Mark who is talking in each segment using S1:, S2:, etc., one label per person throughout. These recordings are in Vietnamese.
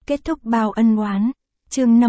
S1: Kết thúc bao ân oán. Chương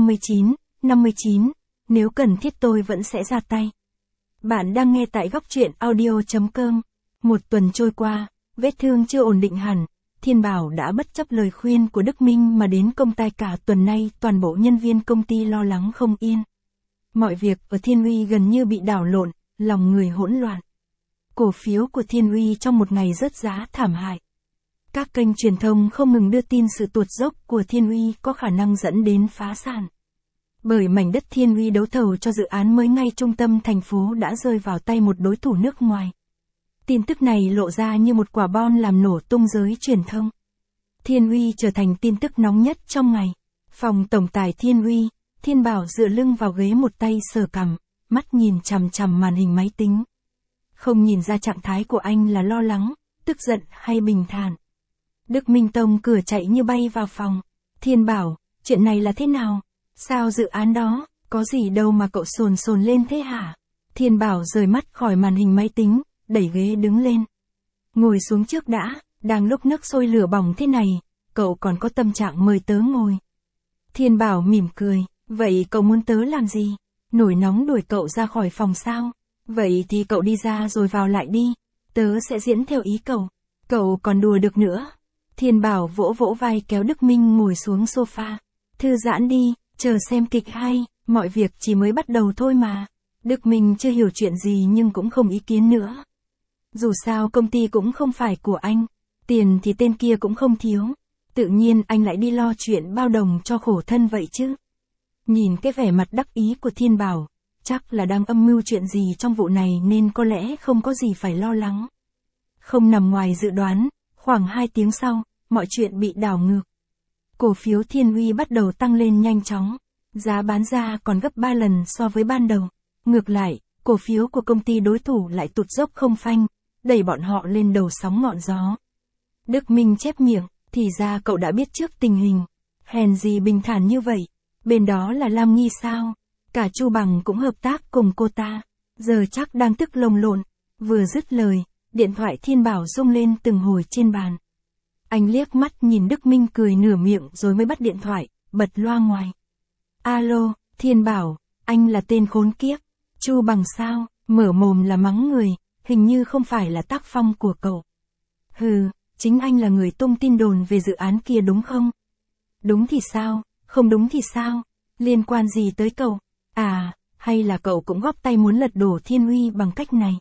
S1: 59, nếu cần thiết tôi vẫn sẽ ra tay. Bạn đang nghe tại góc truyện audio.com. Một tuần trôi qua, vết thương chưa ổn định hẳn, Thiên Bảo đã bất chấp lời khuyên của Đức Minh mà đến công ty. Cả tuần nay toàn bộ nhân viên công ty lo lắng không yên. Mọi việc ở Thiên Uy gần như bị đảo lộn, lòng người hỗn loạn. Cổ phiếu của Thiên Uy trong một ngày rớt giá thảm hại. Các kênh truyền thông không ngừng đưa tin sự tuột dốc của Thiên Uy có khả năng dẫn đến phá sản. Bởi mảnh đất Thiên Uy đấu thầu cho dự án mới ngay trung tâm thành phố đã rơi vào tay một đối thủ nước ngoài. Tin tức này lộ ra như một quả bom làm nổ tung giới truyền thông. Thiên Uy trở thành tin tức nóng nhất trong ngày. Phòng tổng tài Thiên Uy, Thiên Bảo dựa lưng vào ghế, một tay sờ cằm, mắt nhìn chằm chằm màn hình máy tính. Không nhìn ra trạng thái của anh là lo lắng, tức giận hay bình thản. Đức Minh Tông cửa chạy như bay vào phòng. Thiên Bảo, chuyện này là thế nào? Sao dự án đó, có gì đâu mà cậu sồn lên thế hả? Thiên Bảo rời mắt khỏi màn hình máy tính, đẩy ghế đứng lên. Ngồi xuống trước đã, đang lúc nước sôi lửa bỏng thế này, cậu còn có tâm trạng mời tớ ngồi. Thiên Bảo mỉm cười, vậy cậu muốn tớ làm gì? Nổi nóng đuổi cậu ra khỏi phòng sao? Vậy thì cậu đi ra rồi vào lại đi, tớ sẽ diễn theo ý cậu. Cậu còn đùa được nữa. Thiên Bảo vỗ vỗ vai kéo Đức Minh ngồi xuống sofa. Thư giãn đi, chờ xem kịch hay, mọi việc chỉ mới bắt đầu thôi mà. Đức Minh chưa hiểu chuyện gì nhưng cũng không ý kiến nữa. Dù sao công ty cũng không phải của anh, tiền thì tên kia cũng không thiếu. Tự nhiên anh lại đi lo chuyện bao đồng cho khổ thân vậy chứ. Nhìn cái vẻ mặt đắc ý của Thiên Bảo, chắc là đang âm mưu chuyện gì trong vụ này nên có lẽ không có gì phải lo lắng. Không nằm ngoài dự đoán, khoảng 2 tiếng sau, mọi chuyện bị đảo ngược. Cổ phiếu Thiên Uy bắt đầu tăng lên nhanh chóng, giá bán ra còn gấp 3 lần so với ban đầu. Ngược lại, cổ phiếu của công ty đối thủ lại tụt dốc không phanh, đẩy bọn họ lên đầu sóng ngọn gió. Đức Minh chép miệng, thì ra cậu đã biết trước tình hình. Hèn gì bình thản như vậy, bên đó là Lam Nghi sao? Cả Chu Bằng cũng hợp tác cùng cô ta, giờ chắc đang tức lồng lộn. Vừa dứt lời, điện thoại Thiên Bảo rung lên từng hồi trên bàn. Anh liếc mắt nhìn Đức Minh cười nửa miệng rồi mới bắt điện thoại, bật loa ngoài. Alo, Thiên Bảo, anh là tên khốn kiếp. Chu Bằng sao, mở mồm là mắng người, hình như không phải là tác phong của cậu. Hừ, chính anh là người tung tin đồn về dự án kia đúng không? Đúng thì sao, không đúng thì sao, liên quan gì tới cậu? À, hay là cậu cũng góp tay muốn lật đổ Thiên Uy bằng cách này?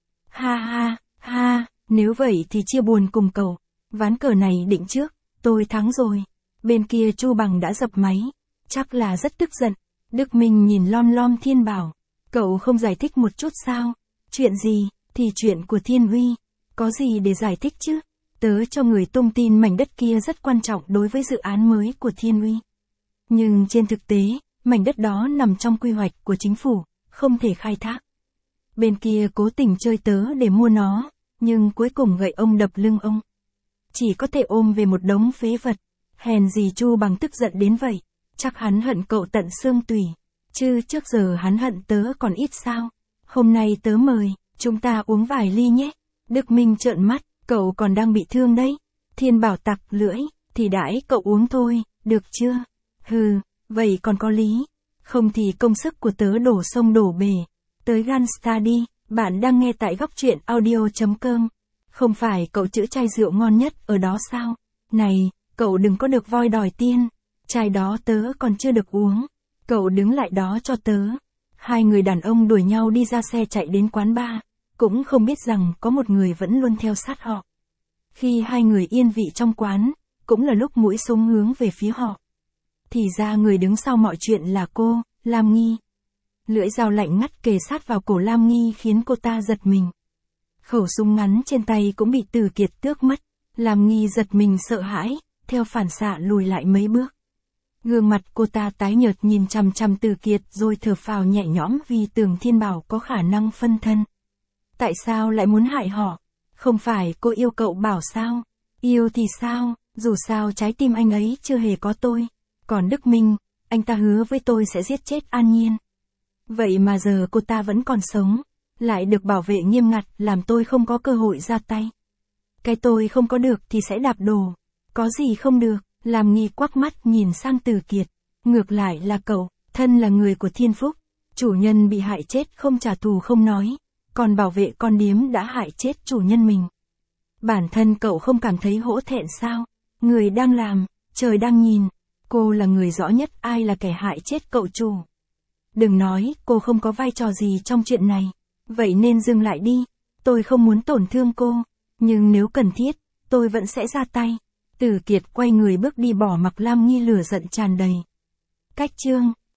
S1: Ha, nếu vậy thì chia buồn cùng cậu. Ván cờ này định trước, tôi thắng rồi. Bên kia Chu Bằng đã dập máy, chắc là rất tức giận. Đức Minh nhìn lom Thiên Bảo, cậu không giải thích một chút sao? Chuyện gì, thì chuyện của Thiên Uy, có gì để giải thích chứ? Tớ cho người tung tin mảnh đất kia rất quan trọng đối với dự án mới của Thiên Uy. Nhưng trên thực tế, mảnh đất đó nằm trong quy hoạch của chính phủ, không thể khai thác. Bên kia cố tình chơi tớ để mua nó, nhưng cuối cùng gậy ông đập lưng ông. Chỉ có thể ôm về một đống phế vật. Hèn gì Chu Bằng tức giận đến vậy, chắc hắn hận cậu tận xương tủy. Chứ trước giờ hắn hận tớ còn ít sao. Hôm nay tớ mời, chúng ta uống vài ly nhé. Đức Minh trợn mắt, cậu còn đang bị thương đấy. Thiên Bảo tặc lưỡi, thì đãi cậu uống thôi, được chưa? Hừ, vậy còn có lý. Không thì công sức của tớ đổ sông đổ bể. Tới Ganstar đi, bạn đang nghe tại góc truyện audio.com. Không phải cậu chữ chai rượu ngon nhất ở đó sao? Này, cậu đừng có được voi đòi tiên. Chai đó tớ còn chưa được uống. Cậu đứng lại đó cho tớ. Hai người đàn ông đuổi nhau đi ra xe chạy đến quán bar, cũng không biết rằng có một người vẫn luôn theo sát họ. Khi hai người yên vị trong quán, cũng là lúc mũi súng hướng về phía họ. Thì ra người đứng sau mọi chuyện là cô, Lam Nghi. Lưỡi dao lạnh ngắt kề sát vào cổ Lam Nghi khiến cô ta giật mình. Khẩu súng ngắn trên tay cũng bị Từ Kiệt tước mất. Lam Nghi giật mình sợ hãi, theo phản xạ lùi lại mấy bước. Gương mặt cô ta tái nhợt nhìn chằm chằm Từ Kiệt rồi thở phào nhẹ nhõm vì tưởng Thiên Bảo có khả năng phân thân. Tại sao lại muốn hại họ? Không phải cô yêu cậu Bảo sao? Yêu thì sao, dù sao trái tim anh ấy chưa hề có tôi. Còn Đức Minh, anh ta hứa với tôi sẽ giết chết An Nhiên. Vậy mà giờ cô ta vẫn còn sống, lại được bảo vệ nghiêm ngặt làm tôi không có cơ hội ra tay. Cái tôi không có được thì sẽ đạp đổ. Có gì không được, Lam Nghi quắc mắt nhìn sang Từ Kiệt. Ngược lại là cậu, thân là người của Thiên Phúc. Chủ nhân bị hại chết không trả thù không nói. Còn bảo vệ con điếm đã hại chết chủ nhân mình. Bản thân cậu không cảm thấy hổ thẹn sao? Người đang làm, trời đang nhìn. Cô là người rõ nhất ai là kẻ hại chết cậu chủ. Đừng nói, cô không có vai trò gì trong chuyện này. Vậy nên dừng lại đi. Tôi không muốn tổn thương cô. Nhưng nếu cần thiết, tôi vẫn sẽ ra tay. Từ Kiệt quay người bước đi bỏ mặc Lam Nghi lửa giận tràn đầy. Cách chương